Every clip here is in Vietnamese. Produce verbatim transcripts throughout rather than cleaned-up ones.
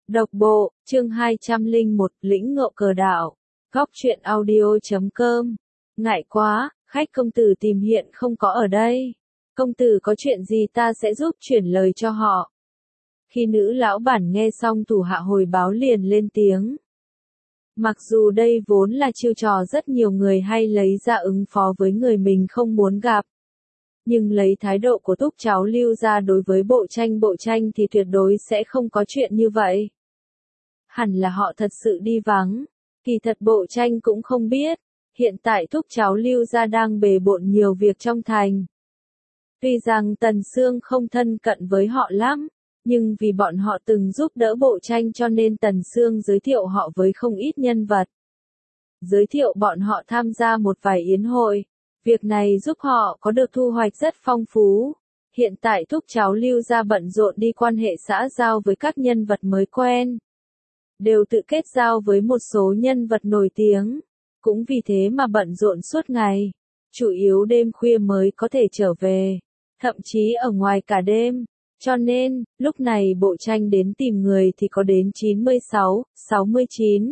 Độc bộ, chương hai trăm lẻ một, lĩnh ngộ cờ đạo. Góc truyện audio.com. Ngại quá, khách công tử tìm hiện không có ở đây. Công tử có chuyện gì ta sẽ giúp chuyển lời cho họ. Khi nữ lão bản nghe xong thủ hạ hồi báo liền lên tiếng. Mặc dù đây vốn là chiêu trò rất nhiều người hay lấy ra ứng phó với người mình không muốn gặp. Nhưng lấy thái độ của Túc cháu Lưu ra đối với bộ tranh bộ tranh thì tuyệt đối sẽ không có chuyện như vậy. Hẳn là họ thật sự đi vắng. Kỳ thật bộ tranh cũng không biết. Hiện tại Túc cháu Lưu ra đang bề bộn nhiều việc trong thành. Tuy rằng Tần Sương không thân cận với họ lắm, nhưng vì bọn họ từng giúp đỡ bộ tranh cho nên Tần Sương giới thiệu họ với không ít nhân vật. Giới thiệu bọn họ tham gia một vài yến hội. Việc này giúp họ có được thu hoạch rất phong phú. Hiện tại Thúc cháu Lưu ra bận rộn đi quan hệ xã giao với các nhân vật mới quen. Đều tự kết giao với một số nhân vật nổi tiếng. Cũng vì thế mà bận rộn suốt ngày. Chủ yếu đêm khuya mới có thể trở về. Thậm chí ở ngoài cả đêm. Cho nên, lúc này bộ tranh đến tìm người thì có đến chín mươi sáu, sáu mươi chín.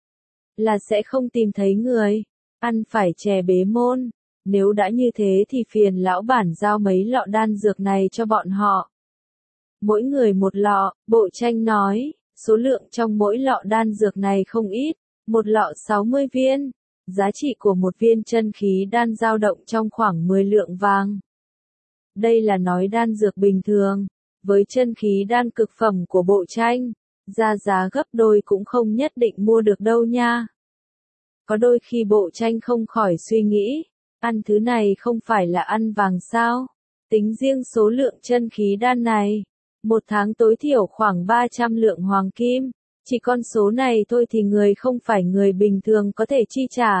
Là sẽ không tìm thấy người. Ăn phải chè bế môn. Nếu đã như thế thì phiền lão bản giao mấy lọ đan dược này cho bọn họ. Mỗi người một lọ, bộ tranh nói, số lượng trong mỗi lọ đan dược này không ít, một lọ sáu mươi viên, giá trị của một viên chân khí đan dao động trong khoảng mười lượng vàng. Đây là nói đan dược bình thường, với chân khí đan cực phẩm của bộ tranh, ra giá gấp đôi cũng không nhất định mua được đâu nha. Có đôi khi bộ tranh không khỏi suy nghĩ. Ăn thứ này không phải là ăn vàng sao? Tính riêng số lượng chân khí đan này, một tháng tối thiểu khoảng ba trăm lượng hoàng kim, chỉ con số này thôi thì người không phải người bình thường có thể chi trả.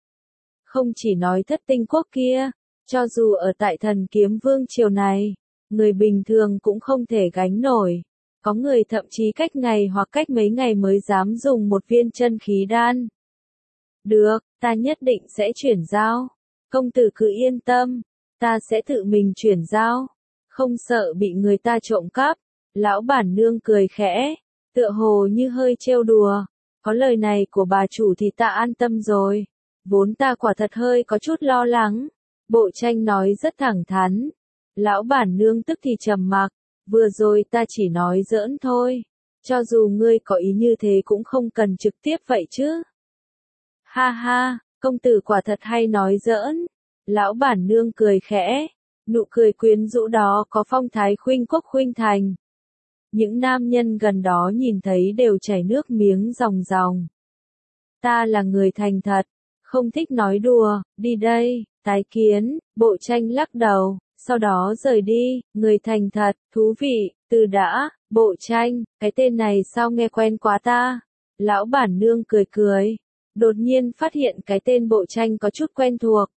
Không chỉ nói Thất Tinh quốc kia, cho dù ở tại Thần Kiếm Vương triều này, người bình thường cũng không thể gánh nổi. Có người thậm chí cách ngày hoặc cách mấy ngày mới dám dùng một viên chân khí đan. Được, ta nhất định sẽ chuyển giao. Công tử cứ yên tâm, ta sẽ tự mình chuyển giao, không sợ bị người ta trộm cắp. Lão bản nương cười khẽ, tựa hồ như hơi trêu đùa. Có lời này của bà chủ thì ta an tâm rồi. Vốn ta quả thật hơi có chút lo lắng. Bộ tranh nói rất thẳng thắn. Lão bản nương tức thì trầm mặc, vừa rồi ta chỉ nói giỡn thôi. Cho dù ngươi có ý như thế cũng không cần trực tiếp vậy chứ. Ha ha. Công tử quả thật hay nói giỡn. Lão bản nương cười khẽ. Nụ cười quyến rũ đó có phong thái khuynh quốc khuynh thành. Những nam nhân gần đó nhìn thấy đều chảy nước miếng ròng ròng. Ta là người thành thật. Không thích nói đùa. Đi đây, tái kiến. Bộ tranh lắc đầu. Sau đó rời đi. Người thành thật, thú vị. Từ đã, bộ tranh. Cái tên này sao nghe quen quá ta. Lão bản nương cười cười. Đột nhiên phát hiện cái tên bộ tranh có chút quen thuộc.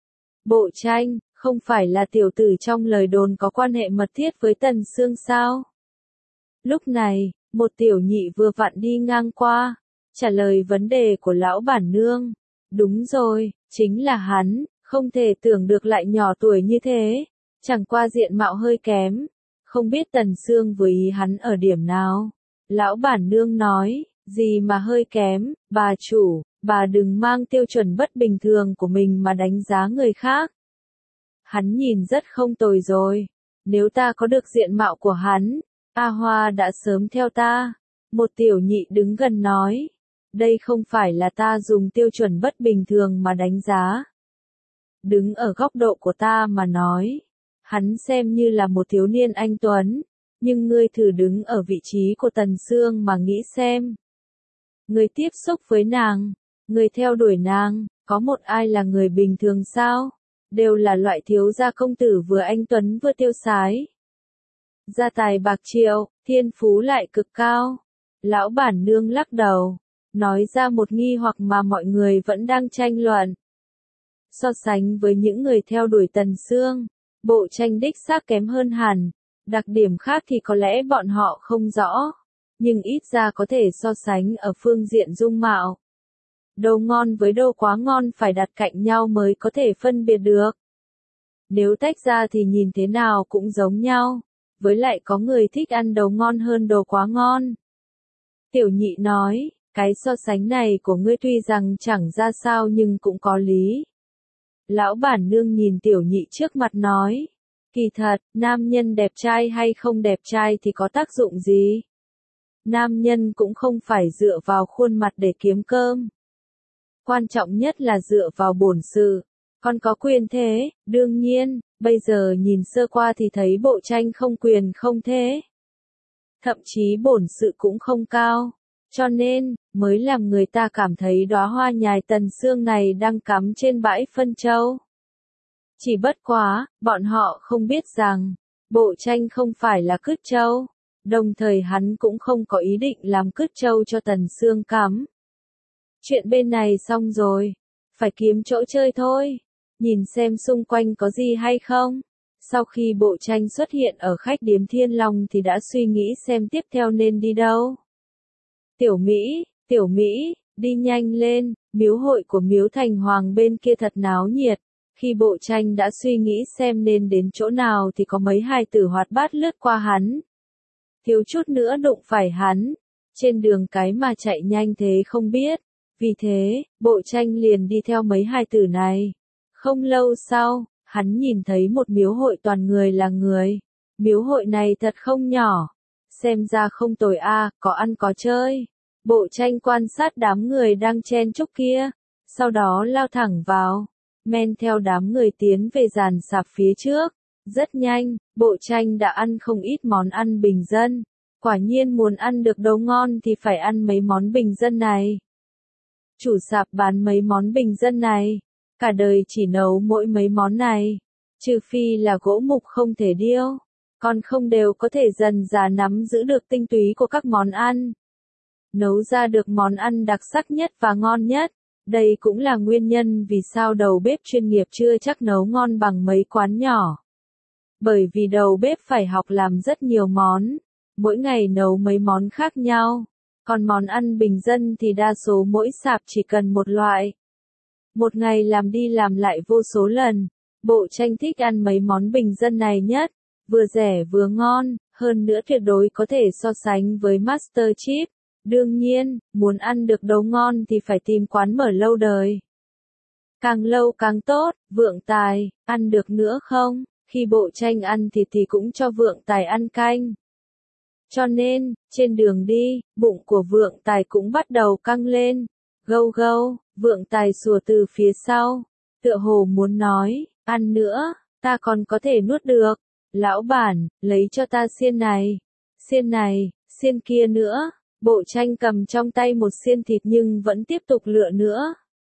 Bộ tranh, không phải là tiểu tử trong lời đồn có quan hệ mật thiết với Tần Sương sao? Lúc này, một tiểu nhị vừa vặn đi ngang qua, trả lời vấn đề của lão bản nương. Đúng rồi, chính là hắn, không thể tưởng được lại nhỏ tuổi như thế, chẳng qua diện mạo hơi kém, không biết Tần Sương với ý hắn ở điểm nào. Lão bản nương nói, gì mà hơi kém, bà chủ. Bà đừng mang tiêu chuẩn bất bình thường của mình mà đánh giá người khác. Hắn nhìn rất không tồi rồi. Nếu ta có được diện mạo của hắn, A Hoa đã sớm theo ta. Một tiểu nhị đứng gần nói. Đây không phải là ta dùng tiêu chuẩn bất bình thường mà đánh giá. Đứng ở góc độ của ta mà nói. Hắn xem như là một thiếu niên anh tuấn. Nhưng ngươi thử đứng ở vị trí của Tần Sương mà nghĩ xem. Ngươi tiếp xúc với nàng. Người theo đuổi nàng, có một ai là người bình thường sao? Đều là loại thiếu gia công tử vừa anh tuấn vừa tiêu sái. Gia tài bạc triệu, thiên phú lại cực cao. Lão bản nương lắc đầu, nói ra một nghi hoặc mà mọi người vẫn đang tranh luận. So sánh với những người theo đuổi Tần Sương, bộ tranh đích xác kém hơn hẳn. Đặc điểm khác thì có lẽ bọn họ không rõ, nhưng ít ra có thể so sánh ở phương diện dung mạo. Đồ ngon với đồ quá ngon phải đặt cạnh nhau mới có thể phân biệt được. Nếu tách ra thì nhìn thế nào cũng giống nhau. Với lại có người thích ăn đồ ngon hơn đồ quá ngon. Tiểu nhị nói, cái so sánh này của ngươi tuy rằng chẳng ra sao nhưng cũng có lý. Lão bản nương nhìn tiểu nhị trước mặt nói, kỳ thật, nam nhân đẹp trai hay không đẹp trai thì có tác dụng gì? Nam nhân cũng không phải dựa vào khuôn mặt để kiếm cơm. Quan trọng nhất là dựa vào bổn sự. Con có quyền thế, đương nhiên, bây giờ nhìn sơ qua thì thấy bộ tranh không quyền không thế. Thậm chí bổn sự cũng không cao. Cho nên, mới làm người ta cảm thấy đóa hoa nhài tần sương này đang cắm trên bãi phân châu. Chỉ bất quá, bọn họ không biết rằng, bộ tranh không phải là cứt châu. Đồng thời hắn cũng không có ý định làm cứt châu cho tần sương cắm. Chuyện bên này xong rồi, phải kiếm chỗ chơi thôi. Nhìn xem xung quanh có gì hay không. Sau khi bộ tranh xuất hiện ở khách điếm Thiên Long thì đã suy nghĩ xem tiếp theo nên đi đâu. Tiểu Mỹ, Tiểu Mỹ, đi nhanh lên, miếu hội của miếu thành hoàng bên kia thật náo nhiệt. Khi bộ tranh đã suy nghĩ xem nên đến chỗ nào thì có mấy hài tử hoạt bát lướt qua hắn. Thiếu chút nữa đụng phải hắn. Trên đường cái mà chạy nhanh thế không biết. Vì thế, bộ tranh liền đi theo mấy hài tử này. Không lâu sau, hắn nhìn thấy một miếu hội toàn người là người. Miếu hội này thật không nhỏ. Xem ra không tồi a, à, có ăn có chơi. Bộ tranh quan sát đám người đang chen chúc kia. Sau đó lao thẳng vào. Men theo đám người tiến về dàn sạp phía trước. Rất nhanh, bộ tranh đã ăn không ít món ăn bình dân. Quả nhiên muốn ăn được đồ ngon thì phải ăn mấy món bình dân này. Chủ sạp bán mấy món bình dân này. Cả đời chỉ nấu mỗi mấy món này. Trừ phi là gỗ mục không thể điêu. Còn không đều có thể dần dà nắm giữ được tinh túy của các món ăn. Nấu ra được món ăn đặc sắc nhất và ngon nhất. Đây cũng là nguyên nhân vì sao đầu bếp chuyên nghiệp chưa chắc nấu ngon bằng mấy quán nhỏ. Bởi vì đầu bếp phải học làm rất nhiều món. Mỗi ngày nấu mấy món khác nhau. Còn món ăn bình dân thì đa số mỗi sạp chỉ cần một loại. Một ngày làm đi làm lại vô số lần. Bộ tranh thích ăn mấy món bình dân này nhất. Vừa rẻ vừa ngon, hơn nữa tuyệt đối có thể so sánh với Master Chef. Đương nhiên, muốn ăn được đồ ngon thì phải tìm quán mở lâu đời. Càng lâu càng tốt, Vượng Tài, ăn được nữa không? Khi bộ tranh ăn thịt thì cũng cho Vượng Tài ăn canh. Cho nên, trên đường đi, bụng của Vượng Tài cũng bắt đầu căng lên. Gâu gâu, Vượng Tài sủa từ phía sau. Tựa hồ muốn nói, ăn nữa, ta còn có thể nuốt được. Lão bản, lấy cho ta xiên này. Xiên này, xiên kia nữa. Bộ tranh cầm trong tay một xiên thịt nhưng vẫn tiếp tục lựa nữa.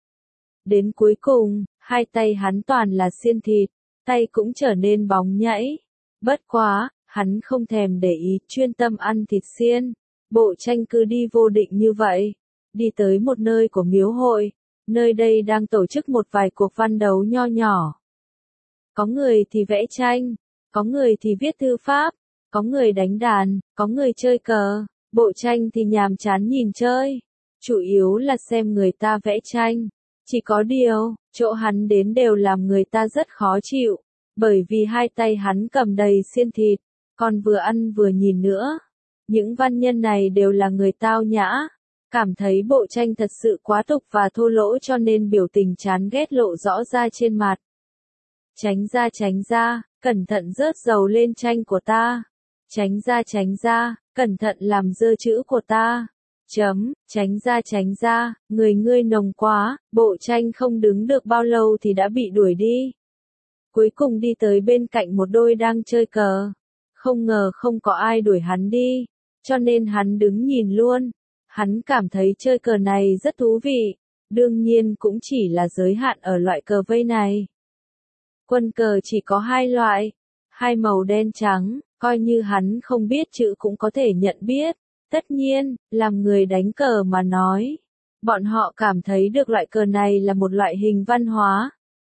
Đến cuối cùng, hai tay hắn toàn là xiên thịt, tay cũng trở nên bóng nhảy. Bất quá, hắn không thèm để ý, chuyên tâm ăn thịt xiên. Bộ tranh cứ đi vô định như vậy. Đi tới một nơi của miếu hội. Nơi đây đang tổ chức một vài cuộc văn đấu nho nhỏ. Có người thì vẽ tranh, có người thì viết thư pháp, có người đánh đàn, có người chơi cờ. Bộ tranh thì nhàm chán nhìn chơi. Chủ yếu là xem người ta vẽ tranh. Chỉ có điều, chỗ hắn đến đều làm người ta rất khó chịu. Bởi vì hai tay hắn cầm đầy xiên thịt. Còn vừa ăn vừa nhìn nữa. Những văn nhân này đều là người tao nhã. Cảm thấy bộ tranh thật sự quá tục và thô lỗ cho nên biểu tình chán ghét lộ rõ ra trên mặt. Tránh ra tránh ra, cẩn thận rớt dầu lên tranh của ta. Tránh ra tránh ra, cẩn thận làm dơ chữ của ta. Chấm, tránh ra tránh ra, người ngươi nồng quá, bộ tranh không đứng được bao lâu thì đã bị đuổi đi. Cuối cùng đi tới bên cạnh một đôi đang chơi cờ. Không ngờ không có ai đuổi hắn đi, cho nên hắn đứng nhìn luôn. Hắn cảm thấy chơi cờ này rất thú vị, đương nhiên cũng chỉ là giới hạn ở loại cờ vây này. Quân cờ chỉ có hai loại, hai màu đen trắng, coi như hắn không biết chữ cũng có thể nhận biết. Tất nhiên, làm người đánh cờ mà nói, bọn họ cảm thấy được loại cờ này là một loại hình văn hóa.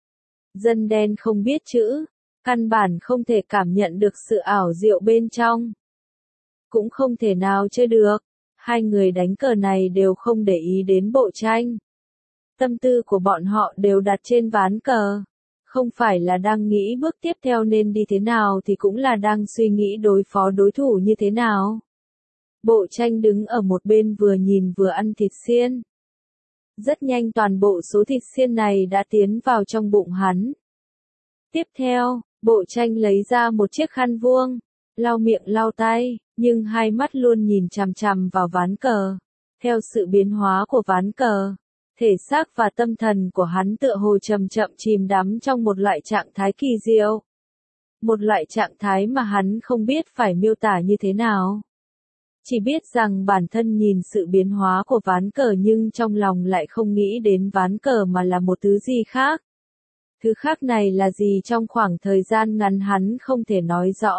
Dân đen không biết chữ, căn bản không thể cảm nhận được sự ảo diệu bên trong. Cũng không thể nào chơi được. Hai người đánh cờ này đều không để ý đến bộ tranh. Tâm tư của bọn họ đều đặt trên ván cờ. Không phải là đang nghĩ bước tiếp theo nên đi thế nào thì cũng là đang suy nghĩ đối phó đối thủ như thế nào. Bộ Tranh đứng ở một bên vừa nhìn vừa ăn thịt xiên. Rất nhanh toàn bộ số thịt xiên này đã tiến vào trong bụng hắn. Tiếp theo, Bộ Tranh lấy ra một chiếc khăn vuông, lau miệng lau tay, nhưng hai mắt luôn nhìn chằm chằm vào ván cờ. Theo sự biến hóa của ván cờ, thể xác và tâm thần của hắn tựa hồ chậm chậm chìm đắm trong một loại trạng thái kỳ diệu. Một loại trạng thái mà hắn không biết phải miêu tả như thế nào. Chỉ biết rằng bản thân nhìn sự biến hóa của ván cờ nhưng trong lòng lại không nghĩ đến ván cờ mà là một thứ gì khác. Thứ khác này là gì trong khoảng thời gian ngắn hắn không thể nói rõ.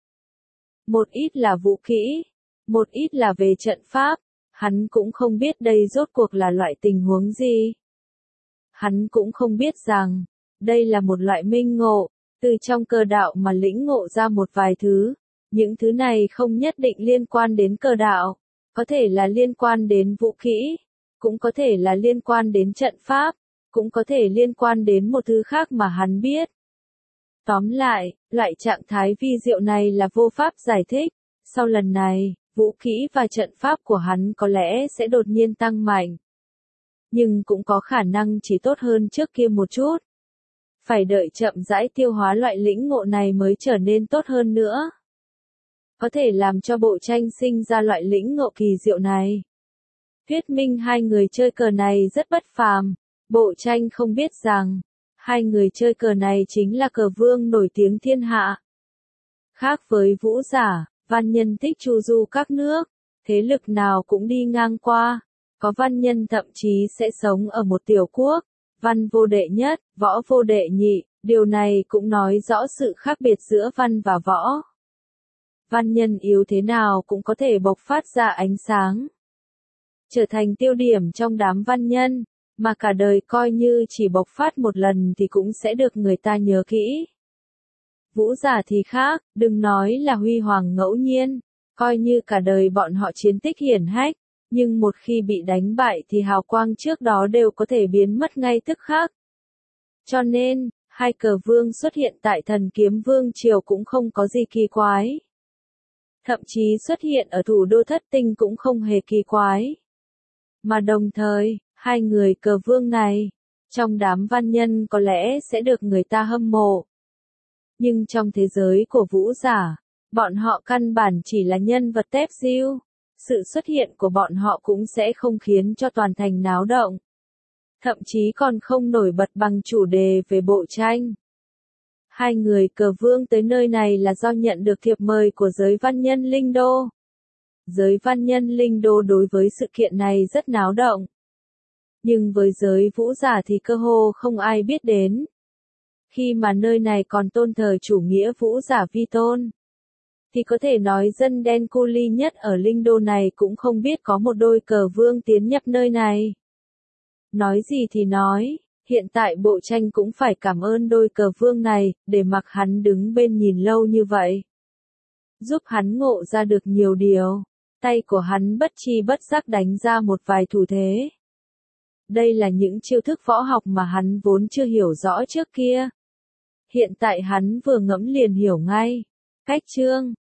Một ít là vũ kỹ, một ít là về trận pháp, hắn cũng không biết đây rốt cuộc là loại tình huống gì. Hắn cũng không biết rằng, đây là một loại minh ngộ, từ trong cờ đạo mà lĩnh ngộ ra một vài thứ. Những thứ này không nhất định liên quan đến cờ đạo, có thể là liên quan đến vũ kỹ, cũng có thể là liên quan đến trận pháp, cũng có thể liên quan đến một thứ khác mà hắn biết. Tóm lại, loại trạng thái vi diệu này là vô pháp giải thích. Sau lần này, vũ kỹ và trận pháp của hắn có lẽ sẽ đột nhiên tăng mạnh. Nhưng cũng có khả năng chỉ tốt hơn trước kia một chút. Phải đợi chậm rãi tiêu hóa loại lĩnh ngộ này mới trở nên tốt hơn nữa. Có thể làm cho Bộ Tranh sinh ra loại lĩnh ngộ kỳ diệu này. Thuyết minh hai người chơi cờ này rất bất phàm. Bộ Tranh không biết rằng, hai người chơi cờ này chính là cờ vương nổi tiếng thiên hạ. Khác với vũ giả, văn nhân thích chu du các nước, thế lực nào cũng đi ngang qua. Có văn nhân thậm chí sẽ sống ở một tiểu quốc, văn vô đệ nhất, võ vô đệ nhị, điều này cũng nói rõ sự khác biệt giữa văn và võ. Văn nhân yếu thế nào cũng có thể bộc phát ra ánh sáng. Trở thành tiêu điểm trong đám văn nhân, mà cả đời coi như chỉ bộc phát một lần thì cũng sẽ được người ta nhớ kỹ. Vũ giả thì khác, đừng nói là huy hoàng ngẫu nhiên, coi như cả đời bọn họ chiến tích hiển hách, nhưng một khi bị đánh bại thì hào quang trước đó đều có thể biến mất ngay tức khắc. Cho nên, hai cờ vương xuất hiện tại Thần Kiếm Vương Triều cũng không có gì kỳ quái. Thậm chí xuất hiện ở thủ đô Thất Tinh cũng không hề kỳ quái. Mà đồng thời, hai người cờ vương này, trong đám văn nhân có lẽ sẽ được người ta hâm mộ. Nhưng trong thế giới của vũ giả, bọn họ căn bản chỉ là nhân vật tép diêu. Sự xuất hiện của bọn họ cũng sẽ không khiến cho toàn thành náo động. Thậm chí còn không nổi bật bằng chủ đề về Bộ Tranh. Hai người cờ vương tới nơi này là do nhận được thiệp mời của giới văn nhân Linh Đô. Giới văn nhân Linh Đô đối với sự kiện này rất náo động. Nhưng với giới vũ giả thì cơ hồ không ai biết đến. Khi mà nơi này còn tôn thờ chủ nghĩa vũ giả vi tôn, thì có thể nói dân đen cu li nhất ở Linh Đô này cũng không biết có một đôi cờ vương tiến nhập nơi này. Nói gì thì nói, hiện tại Bộ Tranh cũng phải cảm ơn đôi cờ vương này, để mặc hắn đứng bên nhìn lâu như vậy. Giúp hắn ngộ ra được nhiều điều, tay của hắn bất chi bất giác đánh ra một vài thủ thế. Đây là những chiêu thức võ học mà hắn vốn chưa hiểu rõ trước kia. Hiện tại hắn vừa ngẫm liền hiểu ngay. Cách chương